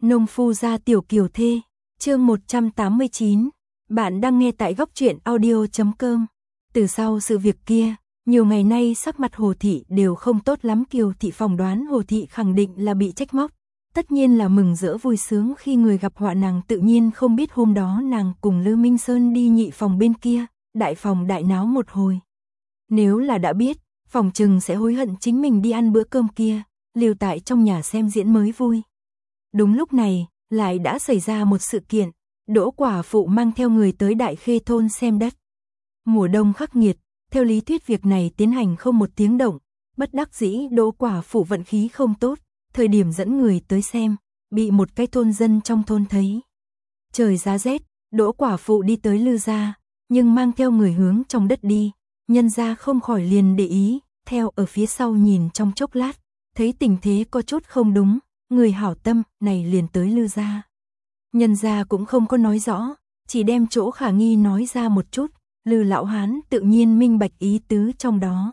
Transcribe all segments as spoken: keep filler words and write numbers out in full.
Nông phu gia tiểu kiều thê, chương một trăm tám mươi chín. Bạn đang nghe tại góc truyện audio chấm com. Từ sau sự việc kia, nhiều ngày nay sắc mặt Hồ Thị đều không tốt lắm. Kiều Thị phỏng đoán Hồ Thị khẳng định là bị trách móc. Tất nhiên là mừng rỡ vui sướng khi người gặp họa, nàng tự nhiên không biết hôm đó nàng cùng Lư Minh Sơn đi nhị phòng bên kia, đại phòng đại náo một hồi. Nếu là đã biết, phòng chừng sẽ hối hận chính mình đi ăn bữa cơm kia, lưu tại trong nhà xem diễn mới vui. Đúng lúc này, lại đã xảy ra một sự kiện, Đỗ quả phụ mang theo người tới Đại Khê thôn xem đất. Mùa đông khắc nghiệt, theo lý thuyết việc này tiến hành không một tiếng động, bất đắc dĩ Đỗ quả phụ vận khí không tốt, thời điểm dẫn người tới xem, bị một cái thôn dân trong thôn thấy. Trời giá rét, Đỗ quả phụ đi tới Lư gia, nhưng mang theo người hướng trong đất đi, nhân gia không khỏi liền để ý, theo ở phía sau nhìn trong chốc lát, thấy tình thế có chút không đúng. Người hảo tâm này liền tới Lư gia. Nhân gia cũng không có nói rõ, chỉ đem chỗ khả nghi nói ra một chút, Lư lão hán tự nhiên minh bạch ý tứ trong đó.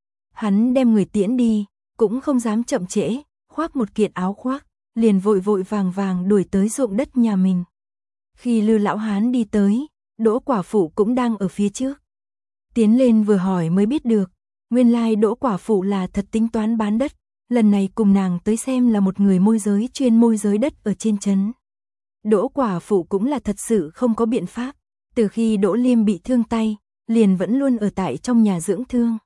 Hắn đem người tiễn đi, cũng không dám chậm trễ, khoác một kiện áo khoác, liền vội vội vàng vàng đuổi tới ruộng đất nhà mình. Khi Lư lão hán đi tới, Đỗ quả phụ cũng đang ở phía trước. Tiến lên vừa hỏi mới biết được, nguyên lai Đỗ quả phụ là thật tính toán bán đất. Lần này cùng nàng tới xem là một người môi giới chuyên môi giới đất ở trên trấn. Đỗ quả phụ cũng là thật sự không có biện pháp, từ khi Đỗ Liêm bị thương tay, liền vẫn luôn ở tại trong nhà dưỡng thương.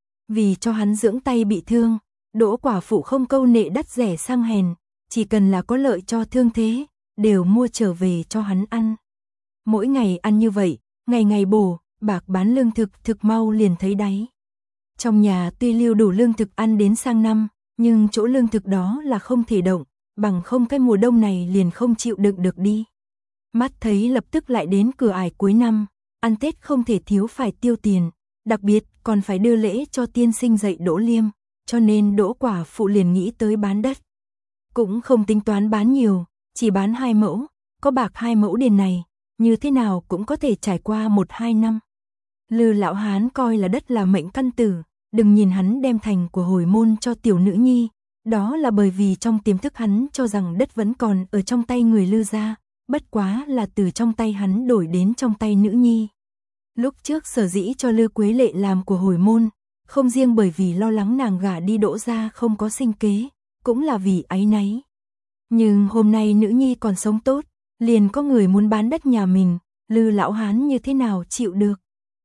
Vì cho hắn dưỡng tay bị thương, Đỗ quả phụ không câu nệ đắt rẻ sang hèn, chỉ cần là có lợi cho thương thế, đều mua trở về cho hắn ăn. Mỗi ngày ăn như vậy, ngày ngày bổ, bạc bán lương thực thực mau liền thấy đáy. Trong nhà tuy lưu đủ lương thực ăn đến sang năm, nhưng chỗ lương thực đó là không thể động, bằng không cái mùa đông này liền không chịu đựng được đi. Mắt thấy lập tức lại đến cửa ải cuối năm, ăn Tết không thể thiếu phải tiêu tiền, đặc biệt còn phải đưa lễ cho tiên sinh dạy Đỗ Liêm, cho nên Đỗ quả phụ liền nghĩ tới bán đất. Cũng không tính toán bán nhiều, chỉ bán hai mẫu, có bạc hai mẫu điền này, như thế nào cũng có thể trải qua một hai năm. Lư lão hán coi là đất là mệnh căn tử. Đừng nhìn hắn đem thành của hồi môn cho tiểu nữ nhi, đó là bởi vì trong tiềm thức hắn cho rằng đất vẫn còn ở trong tay người Lư gia, bất quá là từ trong tay hắn đổi đến trong tay nữ nhi. Lúc trước sở dĩ cho Lư Quế Lệ làm của hồi môn, không riêng bởi vì lo lắng nàng gả đi Đỗ gia không có sinh kế, cũng là vì áy náy. Nhưng hôm nay nữ nhi còn sống tốt, liền có người muốn bán đất nhà mình, Lư lão hán như thế nào chịu được.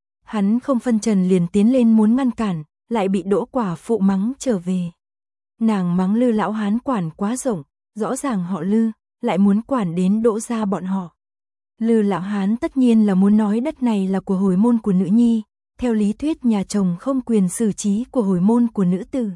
Hắn không phân trần liền tiến lên muốn ngăn cản, lại bị Đỗ quả phụ mắng trở về. Nàng mắng Lư lão hán quản quá rộng, rõ ràng họ Lư, lại muốn quản đến Đỗ gia bọn họ. Lư lão hán tất nhiên là muốn nói đất này là của hồi môn của nữ nhi, theo lý thuyết nhà chồng không quyền xử trí của hồi môn của nữ tử.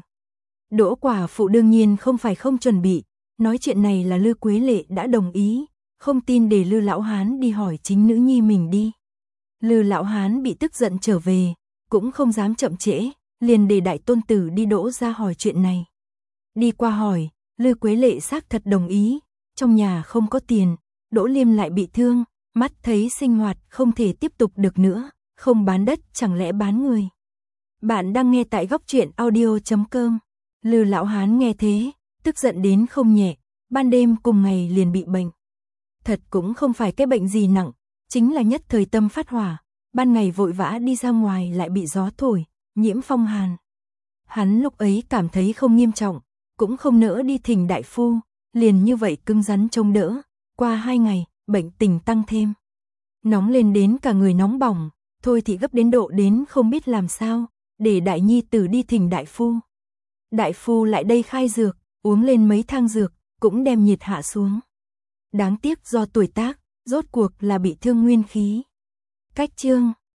Đỗ quả phụ đương nhiên không phải không chuẩn bị, nói chuyện này là Lư Quế Lệ đã đồng ý, không tin để Lư lão hán đi hỏi chính nữ nhi mình đi. Lư lão hán bị tức giận trở về, cũng không dám chậm trễ, liền để đại tôn tử đi Đỗ ra hỏi chuyện này. Đi qua hỏi, Lư Quế Lệ xác thật đồng ý, trong nhà không có tiền, Đỗ Liêm lại bị thương, mắt thấy sinh hoạt không thể tiếp tục được nữa, không bán đất chẳng lẽ bán người. Bạn đang nghe tại góc truyện audio chấm com. Lư lão hán nghe thế, tức giận đến không nhẹ, ban đêm cùng ngày liền bị bệnh. Thật cũng không phải cái bệnh gì nặng, chính là nhất thời tâm phát hỏa, ban ngày vội vã đi ra ngoài lại bị gió thổi, nhiễm phong hàn. Hắn lúc ấy cảm thấy không nghiêm trọng, cũng không nỡ đi thỉnh đại phu, liền như vậy cứng rắn trông đỡ, qua hai ngày, bệnh tình tăng thêm. Nóng lên đến cả người nóng bỏng, thôi thì gấp đến độ đến không biết làm sao, để đại nhi tử đi thỉnh đại phu. Đại phu lại đây khai dược, uống lên mấy thang dược, cũng đem nhiệt hạ xuống. Đáng tiếc do tuổi tác, rốt cuộc là bị thương nguyên khí. Cách chương